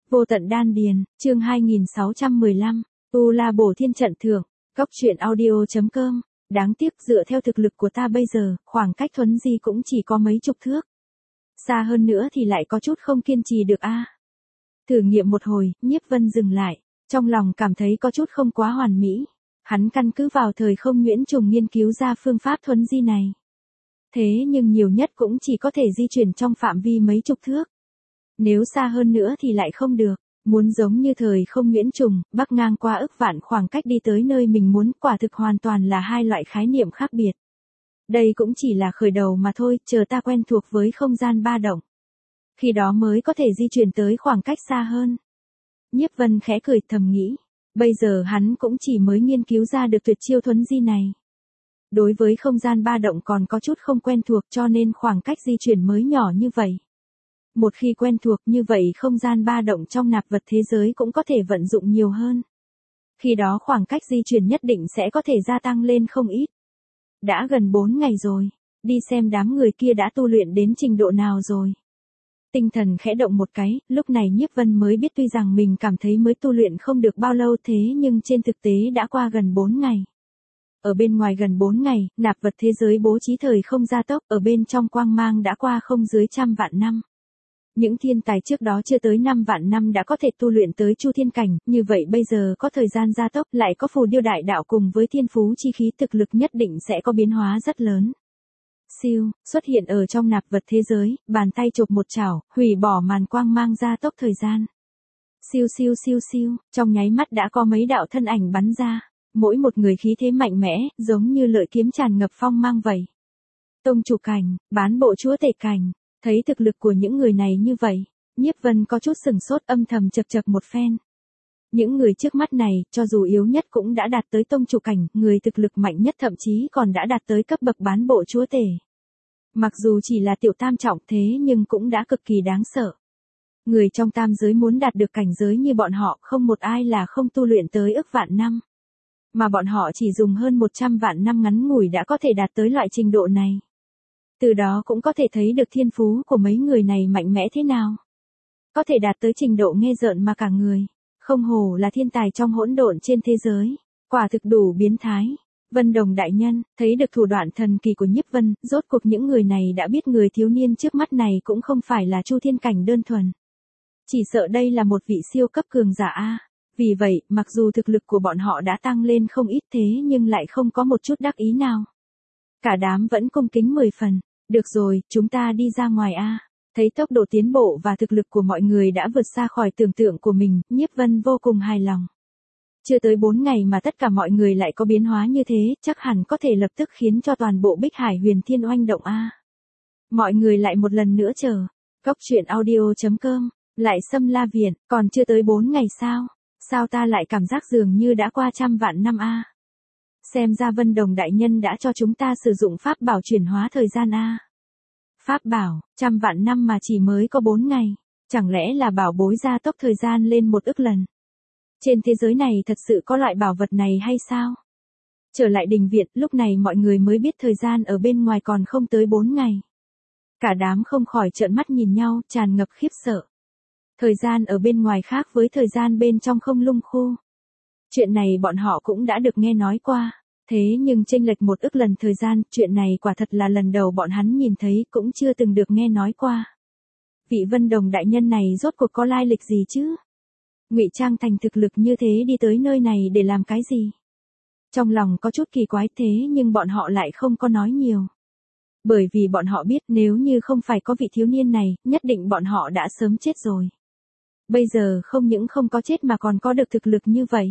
Vô tận đan điền, chương 2615, Tu La Bổ Thiên trận thượng, Cóc truyện audio.com. Đáng tiếc dựa theo thực lực của ta bây giờ, khoảng cách thuấn di cũng chỉ có mấy chục thước. Xa hơn nữa thì lại có chút không kiên trì được a. Thử nghiệm một hồi, Nhiếp Vân dừng lại, trong lòng cảm thấy có chút không quá hoàn mỹ. Hắn căn cứ vào thời không nhuyễn trùng nghiên cứu ra phương pháp thuấn di này. Thế nhưng nhiều nhất cũng chỉ có thể di chuyển trong phạm vi mấy chục thước. Nếu xa hơn nữa thì lại không được, muốn giống như thời không nhuyễn trùng, bắc ngang qua ức vạn khoảng cách đi tới nơi mình muốn, quả thực hoàn toàn là hai loại khái niệm khác biệt. Đây cũng chỉ là khởi đầu mà thôi, chờ ta quen thuộc với không gian ba động. Khi đó mới có thể di chuyển tới khoảng cách xa hơn. Nhiếp Vân khẽ cười thầm nghĩ, bây giờ hắn cũng chỉ mới nghiên cứu ra được tuyệt chiêu thuấn di này. Đối với không gian ba động còn có chút không quen thuộc cho nên khoảng cách di chuyển mới nhỏ như vậy. Một khi quen thuộc như vậy không gian ba động trong nạp vật thế giới cũng có thể vận dụng nhiều hơn. Khi đó khoảng cách di chuyển nhất định sẽ có thể gia tăng lên không ít. Đã gần 4 ngày rồi, đi xem đám người kia đã tu luyện đến trình độ nào rồi. Tinh thần khẽ động một cái, lúc này Nhiếp Vân mới biết tuy rằng mình cảm thấy mới tu luyện không được bao lâu thế nhưng trên thực tế đã qua gần 4 ngày. Ở bên ngoài gần 4 ngày, nạp vật thế giới bố trí thời không gia tốc, ở bên trong quang mang đã qua không dưới 100 vạn năm. Những thiên tài trước đó chưa tới 5 vạn năm đã có thể tu luyện tới Chu Thiên cảnh, như vậy bây giờ có thời gian gia tốc, lại có phù điêu đại đạo cùng với thiên phú chi khí, thực lực nhất định sẽ có biến hóa rất lớn. Siêu, xuất hiện ở trong nạp vật thế giới, bàn tay chộp một chảo, hủy bỏ màn quang mang gia tốc thời gian. Siêu siêu siêu siêu, trong nháy mắt đã có mấy đạo thân ảnh bắn ra, mỗi một người khí thế mạnh mẽ, giống như lợi kiếm tràn ngập phong mang vậy. Tông chủ cảnh, bán bộ chúa tể cảnh. Thấy thực lực của những người này như vậy, Nhiếp Vân có chút sừng sốt, âm thầm chậc chậc một phen. Những người trước mắt này, cho dù yếu nhất cũng đã đạt tới tông chủ cảnh, người thực lực mạnh nhất thậm chí còn đã đạt tới cấp bậc bán bộ chúa tể. Mặc dù chỉ là tiểu tam trọng thế nhưng cũng đã cực kỳ đáng sợ. Người trong tam giới muốn đạt được cảnh giới như bọn họ, không một ai là không tu luyện tới ức vạn năm. Mà bọn họ chỉ dùng hơn 100 vạn năm ngắn ngủi đã có thể đạt tới loại trình độ này. Từ đó cũng có thể thấy được thiên phú của mấy người này mạnh mẽ thế nào. Có thể đạt tới trình độ nghe rợn mà cả người. Không hổ là thiên tài trong hỗn độn trên thế giới. Quả thực đủ biến thái. Vân Đồng đại nhân, thấy được thủ đoạn thần kỳ của Nhiếp Vân, rốt cuộc những người này đã biết người thiếu niên trước mắt này cũng không phải là Chu Thiên cảnh đơn thuần. Chỉ sợ đây là một vị siêu cấp cường giả a. Vì vậy, mặc dù thực lực của bọn họ đã tăng lên không ít thế nhưng lại không có một chút đắc ý nào. Cả đám vẫn cung kính 10 phần. Được rồi, chúng ta đi ra ngoài a. Thấy tốc độ tiến bộ và thực lực của mọi người đã vượt xa khỏi tưởng tượng của mình, Nhiếp Vân vô cùng hài lòng. Chưa tới 4 ngày mà tất cả mọi người lại có biến hóa như thế, chắc hẳn có thể lập tức khiến cho toàn bộ Bích Hải Huyền Thiên oanh động a. Mọi người lại một lần nữa chờ. Cóc truyện audio.com, lại Xâm La Viện, còn chưa tới 4 ngày sao? Sao ta lại cảm giác dường như đã qua 100 vạn năm a? Xem ra Vân Đồng đại nhân đã cho chúng ta sử dụng pháp bảo chuyển hóa thời gian a. Pháp bảo, 100 vạn năm mà chỉ mới có 4 ngày, chẳng lẽ là bảo bối gia tốc thời gian lên 1 ức lần? Trên thế giới này thật sự có loại bảo vật này hay sao? Trở lại đình viện, lúc này mọi người mới biết thời gian ở bên ngoài còn không tới 4 ngày. Cả đám không khỏi trợn mắt nhìn nhau, tràn ngập khiếp sợ. Thời gian ở bên ngoài khác với thời gian bên trong không lung khu. Chuyện này bọn họ cũng đã được nghe nói qua, thế nhưng chênh lệch 1 ức lần thời gian, chuyện này quả thật là lần đầu bọn hắn nhìn thấy, cũng chưa từng được nghe nói qua. Vị Vân Đồng đại nhân này rốt cuộc có lai lịch gì chứ? Ngụy trang thành thực lực như thế đi tới nơi này để làm cái gì? Trong lòng có chút kỳ quái thế nhưng bọn họ lại không có nói nhiều. Bởi vì bọn họ biết nếu như không phải có vị thiếu niên này, nhất định bọn họ đã sớm chết rồi. Bây giờ không những không có chết mà còn có được thực lực như vậy.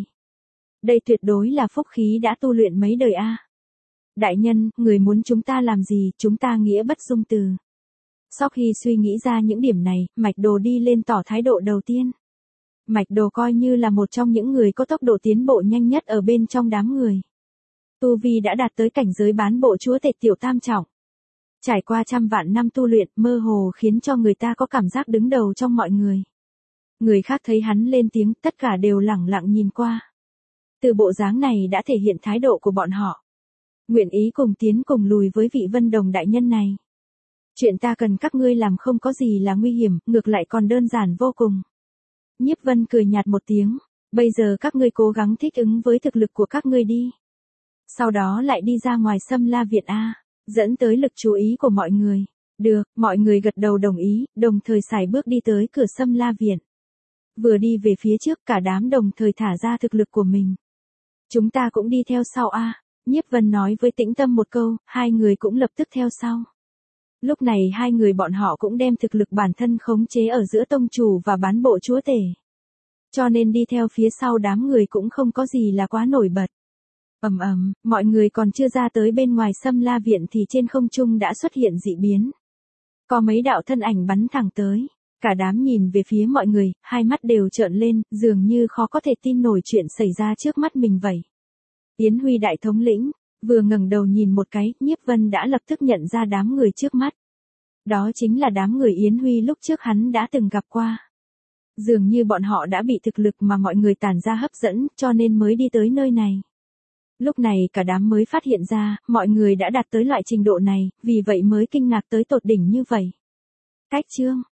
Đây tuyệt đối là phúc khí đã tu luyện mấy đời a. Đại nhân, người muốn chúng ta làm gì, chúng ta nghĩa bất dung từ. Sau khi suy nghĩ ra những điểm này, Mạch Đồ đi lên tỏ thái độ đầu tiên. Mạch Đồ coi như là một trong những người có tốc độ tiến bộ nhanh nhất ở bên trong đám người. Tu vi đã đạt tới cảnh giới bán bộ chúa tể tiểu tam trọng. Trải qua 100 vạn năm tu luyện, mơ hồ khiến cho người ta có cảm giác đứng đầu trong mọi người. Người khác thấy hắn lên tiếng, tất cả đều lẳng lặng nhìn qua. Từ bộ dáng này đã thể hiện thái độ của bọn họ. Nguyện ý cùng tiến cùng lùi với vị Vân Đồng đại nhân này. Chuyện ta cần các ngươi làm không có gì là nguy hiểm, ngược lại còn đơn giản vô cùng. Nhiếp Vân cười nhạt một tiếng, bây giờ các ngươi cố gắng thích ứng với thực lực của các ngươi đi. Sau đó lại đi ra ngoài Sâm La Viện A, dẫn tới lực chú ý của mọi người. Được, mọi người gật đầu đồng ý, đồng thời sải bước đi tới cửa Sâm La Viện. Vừa đi về phía trước cả đám đồng thời thả ra thực lực của mình. Chúng ta cũng đi theo sau A, Nhiếp Vân nói với Tĩnh Tâm một câu, hai người cũng lập tức theo sau. Lúc này hai người bọn họ cũng đem thực lực bản thân khống chế ở giữa tông chủ và bán bộ chúa tể. Cho nên đi theo phía sau đám người cũng không có gì là quá nổi bật. Mọi người còn chưa ra tới bên ngoài Sâm La Viện thì trên không trung đã xuất hiện dị biến. Có mấy đạo thân ảnh bắn thẳng tới. Cả đám nhìn về phía mọi người, hai mắt đều trợn lên, dường như khó có thể tin nổi chuyện xảy ra trước mắt mình vậy. Yến Huy đại thống lĩnh, vừa ngẩng đầu nhìn một cái, Nhiếp Vân đã lập tức nhận ra đám người trước mắt. Đó chính là đám người Yến Huy lúc trước hắn đã từng gặp qua. Dường như bọn họ đã bị thực lực mà mọi người tản ra hấp dẫn, cho nên mới đi tới nơi này. Lúc này cả đám mới phát hiện ra, mọi người đã đạt tới loại trình độ này, vì vậy mới kinh ngạc tới tột đỉnh như vậy. Cách chương